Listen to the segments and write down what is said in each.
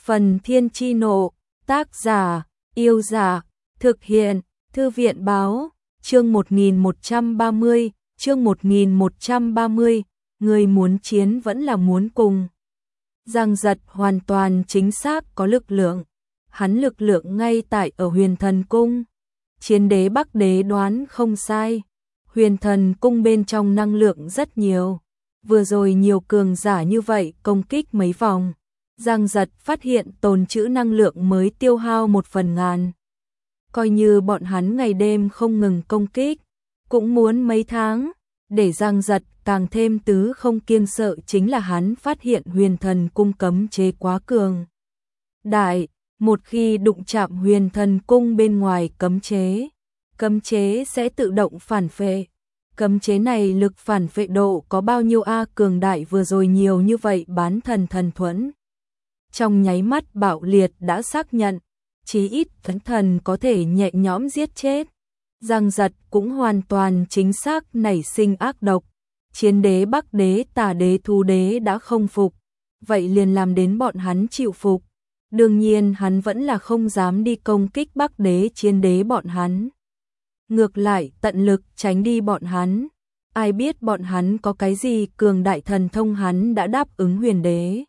Phần Thiên Chi Nộ, tác giả, Yêu Giả, thực hiện, Thư viện Báo, chương 1130, chương 1130, người muốn chiến vẫn là muốn cùng. Giang Giật hoàn toàn chính xác có lực lượng, hắn lực lượng ngay tại ở Huyền Thần Cung. Chiến đế Bắc Đế đoán không sai, Huyền Thần Cung bên trong năng lượng rất nhiều. Vừa rồi nhiều cường giả như vậy công kích mấy vòng, Giang Giật phát hiện tồn trữ năng lượng mới tiêu hao 1/1000. Coi như bọn hắn ngày đêm không ngừng công kích, cũng muốn mấy tháng. Để Giang Giật càng thêm tứ không kiêng sợ chính là hắn phát hiện Huyền Thần Cung cấm chế quá cường đại, một khi đụng chạm Huyền Thần Cung bên ngoài cấm chế sẽ tự động phản phệ. Cấm chế này lực phản phệ độ có bao nhiêu cường đại, vừa rồi nhiều như vậy bán thần thần thuẫn. Trong nháy mắt bạo liệt đã xác nhận, chí ít thần có thể nhẹ nhõm giết chết. Giang Giật cũng hoàn toàn chính xác nảy sinh ác độc. Chiến đế Bắc Đế Tà Đế Thu Đế đã không phục, vậy liền làm đến bọn hắn chịu phục. Đương nhiên hắn vẫn là không dám đi công kích Bắc Đế Chiến đế bọn hắn. Ngược lại tận lực tránh đi bọn hắn. Ai biết bọn hắn có cái gì cường đại thần thông, hắn đã đáp ứng Huyền Đế.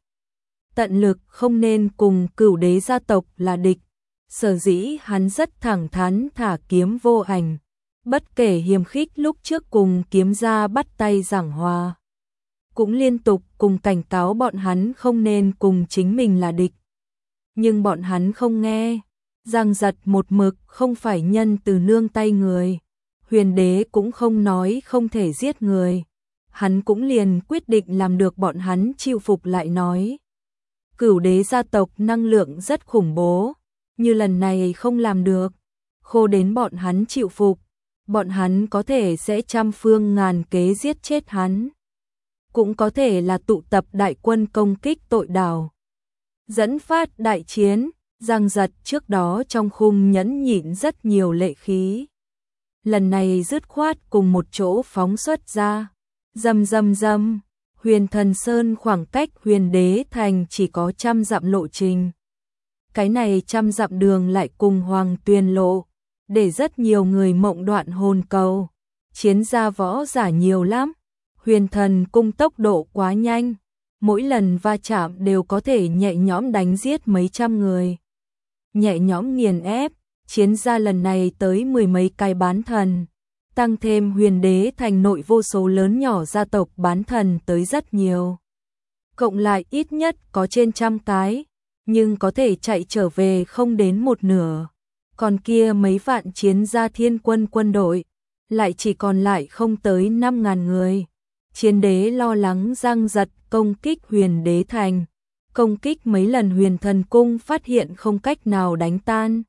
Tận lực không nên cùng Cửu Đế gia tộc là địch. Sở dĩ hắn rất thẳng thắn thả Kiếm Vô Ảnh. Bất kể hiềm khích lúc trước cùng Kiếm gia bắt tay giảng hòa, cũng liên tục cùng cảnh cáo bọn hắn không nên cùng chính mình là địch. Nhưng bọn hắn không nghe. Giang Giật một mực không phải nhân từ nương tay người. Huyền Đế cũng không nói không thể giết người. Hắn cũng liền quyết định làm được bọn hắn chịu phục lại nói. Cửu Đế gia tộc năng lượng rất khủng bố, như lần này không làm được, khô đến bọn hắn chịu phục, bọn hắn có thể sẽ trăm phương ngàn kế giết chết hắn. Cũng có thể là tụ tập đại quân công kích tội đảo, dẫn phát đại chiến. Giang Giật trước đó trong khung nhẫn nhịn rất nhiều lệ khí, lần này dứt khoát cùng một chỗ phóng xuất ra. Rầm rầm rầm, Huyền Thần Sơn khoảng cách Huyền Đế Thành chỉ có 100 dặm lộ trình. Cái này 100 dặm đường lại cùng Hoàng Tuyền lộ, để rất nhiều người mộng đoạn hồn cầu. Chiến gia võ giả nhiều lắm, Huyền Thần Cung tốc độ quá nhanh, mỗi lần va chạm đều có thể nhẹ nhõm đánh giết mấy trăm người. Nhẹ nhõm nghiền ép, chiến gia lần này tới 10 mấy cái bán thần, tăng thêm Huyền Đế Thành nội vô số lớn nhỏ gia tộc bán thần tới rất nhiều. Cộng lại ít nhất có trên 100 cái, nhưng có thể chạy trở về không đến một nửa. Còn kia mấy vạn chiến gia thiên quân quân đội, lại chỉ còn lại không tới 5.000 người. Chiến đế lo lắng Giang Giật công kích Huyền Đế Thành. Công kích mấy lần Huyền Thần Cung phát hiện không cách nào đánh tan,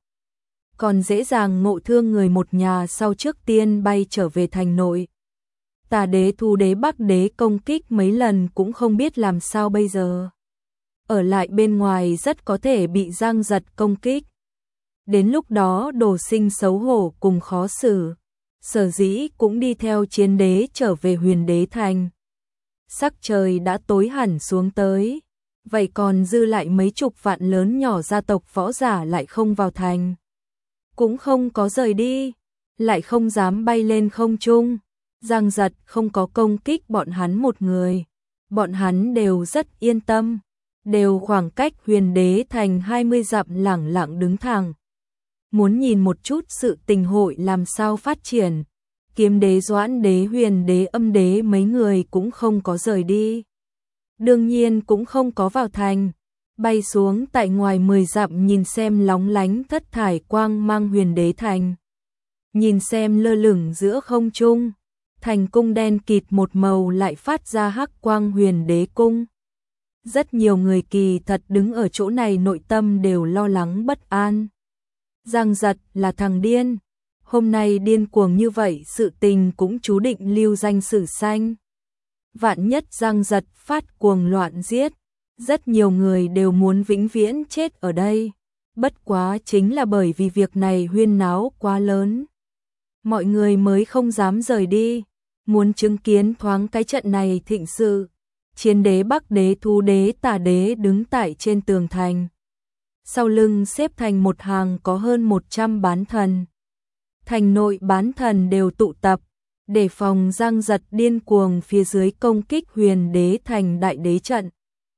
còn dễ dàng ngộ thương người một nhà, sau trước tiên bay trở về thành nội. Tà Đế Thu Đế Bắc Đế công kích mấy lần cũng không biết làm sao bây giờ. Ở lại bên ngoài rất có thể bị Giang Giật công kích. Đến lúc đó Đồ Sinh xấu hổ cùng khó xử, sở dĩ cũng đi theo chiến đế trở về Huyền Đế Thành. Sắc trời đã tối hẳn xuống tới, vậy còn dư lại mấy chục vạn lớn nhỏ gia tộc võ giả lại không vào thành, cũng không có rời đi, lại không dám bay lên không trung. Giang Giật không có công kích bọn hắn một người, bọn hắn đều rất yên tâm, đều khoảng cách Huyền Đế Thành 20 dặm lẳng lặng đứng thẳng. Muốn nhìn một chút sự tình hội làm sao phát triển. Kiếm Đế, Doãn Đế, Huyền Đế, Âm Đế mấy người cũng không có rời đi, đương nhiên cũng không có vào thành, bay xuống tại ngoài 10 dặm nhìn xem lóng lánh thất thải quang mang Huyền Đế Thành. Nhìn xem lơ lửng giữa không trung, thành cung đen kịt một màu lại phát ra hắc quang Huyền Đế Cung. Rất nhiều người kỳ thật đứng ở chỗ này nội tâm đều lo lắng bất an. Giang Giật là thằng điên, hôm nay điên cuồng như vậy sự tình cũng chú định lưu danh sử xanh. Vạn nhất Giang Giật phát cuồng loạn giết, rất nhiều người đều muốn vĩnh viễn chết ở đây. Bất quá chính là bởi vì việc này huyên náo quá lớn, mọi người mới không dám rời đi, muốn chứng kiến thoáng cái trận này thịnh sự. Chiến đế Bắc Đế Thu Đế Tà Đế đứng tại trên tường thành, sau lưng xếp thành một hàng có hơn 100 bán thần. Thành nội bán thần đều tụ tập, để phòng Giang Giật điên cuồng phía dưới công kích Huyền Đế thành đại đế trận.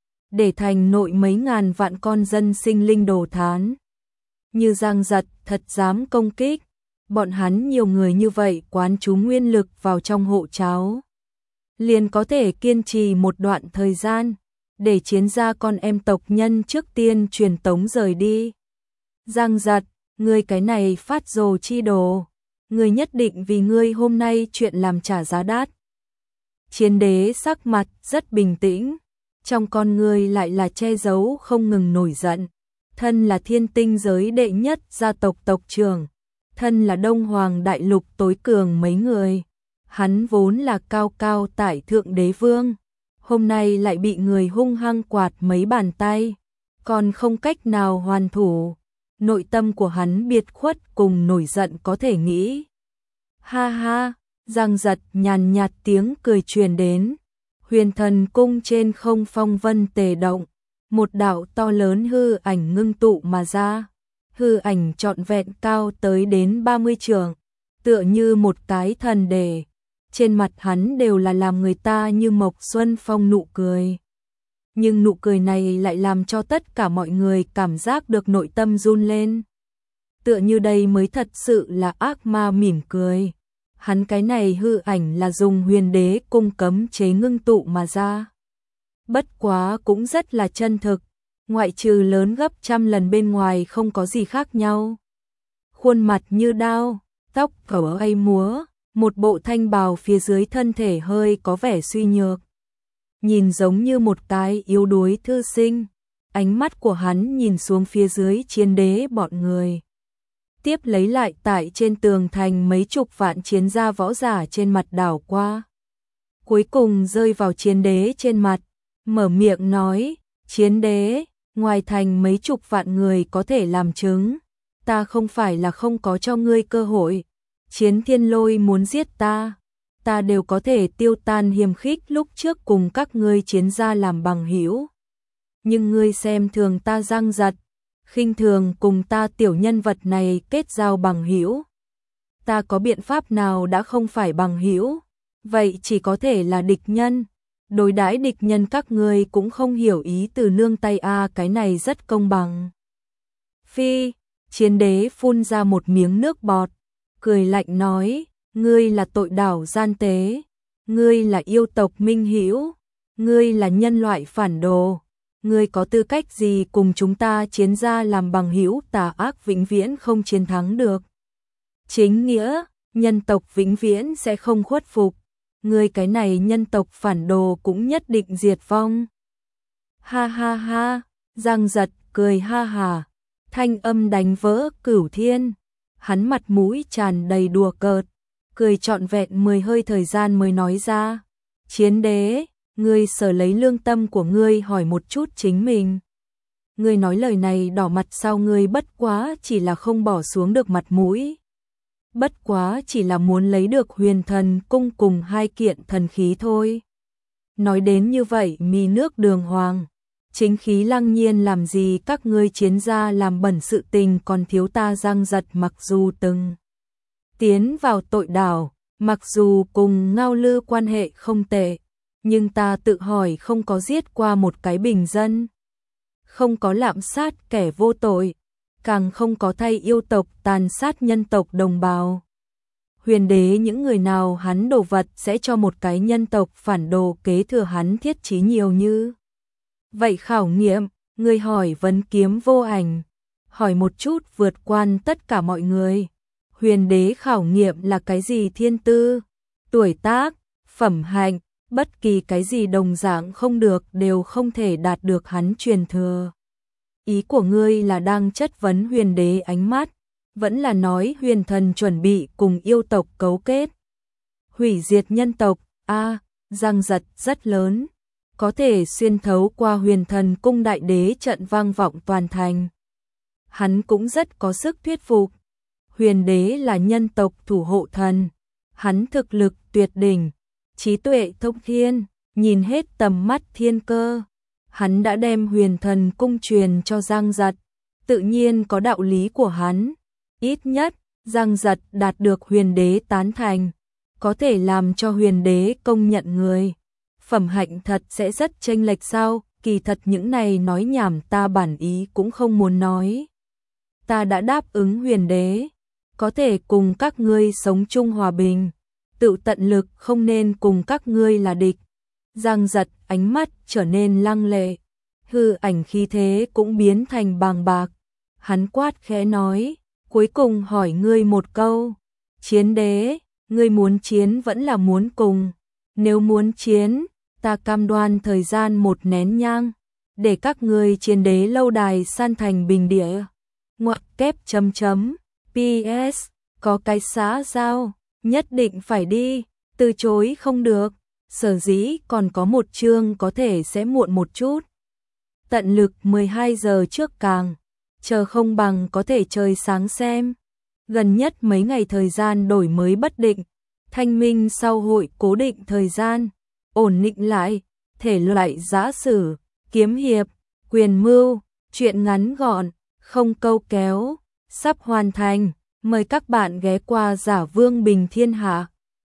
Để thành nội mấy ngàn vạn con dân sinh linh đồ thán. Như Giang Giật thật dám công kích, bọn hắn nhiều người như vậy quán chú nguyên lực vào trong hộ cháo. Liền có thể kiên trì một đoạn thời gian, để chiến ra con em tộc nhân trước tiên truyền tống rời đi. Giang Giật, ngươi cái này phát rồ chi đồ, ngươi nhất định vì ngươi hôm nay chuyện làm trả giá đắt. Chiến đế sắc mặt rất bình tĩnh, trong con ngươi lại là che giấu không ngừng nổi giận. Thân là thiên tinh giới đệ nhất gia tộc tộc trưởng, thân là Đông Hoàng đại lục tối cường mấy người, hắn vốn là cao cao tại thượng đế vương, hôm nay lại bị người hung hăng quạt mấy bàn tay, còn không cách nào hoàn thủ. Nội tâm của hắn biệt khuất cùng nổi giận có thể nghĩ. Ha ha, Giang Giật nhàn nhạt tiếng cười truyền đến. Huyền Thần cung trên không phong vân tề động, một đạo to lớn hư ảnh ngưng tụ mà ra. Hư ảnh trọn vẹn cao tới đến 30 trượng, tựa như một cái thần đề. Trên mặt hắn đều là làm người ta như mộc xuân phong nụ cười. Nhưng nụ cười này lại làm cho tất cả mọi người cảm giác được nội tâm run lên. Tựa như đây mới thật sự là ác ma mỉm cười. Hắn cái này hư ảnh là dùng Huyền Đế cung cấm chế ngưng tụ mà ra. Bất quá cũng rất là chân thực, ngoại trừ lớn gấp trăm lần bên ngoài không có gì khác nhau. Khuôn mặt như đao, tóc cẩu bay múa, một bộ thanh bào phía dưới thân thể hơi có vẻ suy nhược. Nhìn giống như một cái yếu đuối thư sinh, ánh mắt của hắn nhìn xuống phía dưới chiến đế bọn người. Tiếp lấy lại tại trên tường thành mấy chục vạn chiến gia võ giả trên mặt đảo qua. Cuối cùng rơi vào chiến đế trên mặt, mở miệng nói, chiến đế, ngoài thành mấy chục vạn người có thể làm chứng, ta không phải là không có cho ngươi cơ hội, Chiến Thiên Lôi muốn giết ta, ta đều có thể tiêu tan hiềm khích lúc trước cùng các ngươi chiến gia làm bằng hữu. Nhưng ngươi xem thường ta Giang Giật, khinh thường cùng ta tiểu nhân vật này kết giao bằng hữu. Ta có biện pháp nào đã không phải bằng hữu, vậy chỉ có thể là địch nhân. Đối đãi địch nhân các ngươi cũng không hiểu ý từ nương tay a, cái này rất công bằng. Phi, chiến đế phun ra một miếng nước bọt, cười lạnh nói, ngươi là tội đảo gian tế, ngươi là yêu tộc minh hữu, ngươi là nhân loại phản đồ, ngươi có tư cách gì cùng chúng ta chiến gia làm bằng hữu, tà ác vĩnh viễn không chiến thắng được. Chính nghĩa, nhân tộc vĩnh viễn sẽ không khuất phục, ngươi cái này nhân tộc phản đồ cũng nhất định diệt vong. Ha ha ha, Giang Giật cười ha hà, thanh âm đánh vỡ cửu thiên, hắn mặt mũi tràn đầy đùa cợt, cười trọn vẹn 10 hơi thời gian mới nói ra, chiến đế, ngươi sở lấy lương tâm của ngươi hỏi một chút chính mình. Ngươi nói lời này đỏ mặt sao, ngươi bất quá chỉ là không bỏ xuống được mặt mũi. Bất quá chỉ là muốn lấy được Huyền Thần cung cùng 2 kiện thần khí thôi. Nói đến như vậy mi nước đường hoàng, chính khí lăng nhiên làm gì các ngươi chiến gia làm bẩn sự tình còn thiếu ta Giang Giật mặc dù từng tiến vào tội đảo, mặc dù cùng Ngao Lư quan hệ không tệ, nhưng ta tự hỏi không có giết qua một cái bình dân, không có lạm sát kẻ vô tội, càng không có thay yêu tộc tàn sát nhân tộc đồng bào. Huyền Đế những người nào hắn đồ vật sẽ cho một cái nhân tộc phản đồ kế thừa hắn thiết chí nhiều như vậy khảo nghiệm, người hỏi vấn kiếm vô ảnh, hỏi một chút vượt qua tất cả mọi người. Huyền Đế khảo nghiệm là cái gì? Thiên tư, tuổi tác, phẩm hạnh, bất kỳ cái gì đồng dạng không được đều không thể đạt được hắn truyền thừa. Ý của ngươi là đang chất vấn Huyền Đế ánh mắt, vẫn là nói Huyền Thần chuẩn bị cùng yêu tộc cấu kết, hủy diệt nhân tộc? A, Giang Giật rất lớn, có thể xuyên thấu qua Huyền Thần cung đại đế trận vang vọng toàn thành. Hắn cũng rất có sức thuyết phục. Huyền Đế là nhân tộc thủ hộ thần, hắn thực lực tuyệt đỉnh, trí tuệ thông thiên, nhìn hết tầm mắt thiên cơ. Hắn đã đem Huyền Thần cung truyền cho Giang Giật, tự nhiên có đạo lý của hắn. Ít nhất, Giang Giật đạt được huyền đế tán thành, có thể làm cho huyền đế công nhận người. Phẩm hạnh thật sẽ rất chênh lệch sao? Kỳ thật những này nói nhảm ta bản ý cũng không muốn nói. Ta đã đáp ứng huyền đế, có thể cùng các ngươi sống chung hòa bình, tự tận lực không nên cùng các ngươi là địch. Giang Giật ánh mắt trở nên lăng lệ, hư ảnh khí thế cũng biến thành bàng bạc. Hắn quát khẽ nói, cuối cùng hỏi ngươi một câu, chiến đế, ngươi muốn chiến vẫn là muốn cùng? Nếu muốn chiến, ta cam đoan thời gian một nén nhang, để các ngươi chiến đế lâu đài san thành bình địa. Ngoặc kép chấm chấm, PS, có cái xã giao, nhất định phải đi, từ chối không được, sở dĩ còn có một chương có thể sẽ muộn một chút. Tận lực 12 giờ trước càng, chờ không bằng có thể trời sáng xem. Gần nhất mấy ngày thời gian đổi mới bất định, thanh minh sau hội cố định thời gian, ổn định lại, thể loại giã sử, kiếm hiệp, quyền mưu, truyện ngắn gọn, không câu kéo, sắp hoàn thành, mời các bạn ghé qua Giả Vương Bình Thiên Hạ.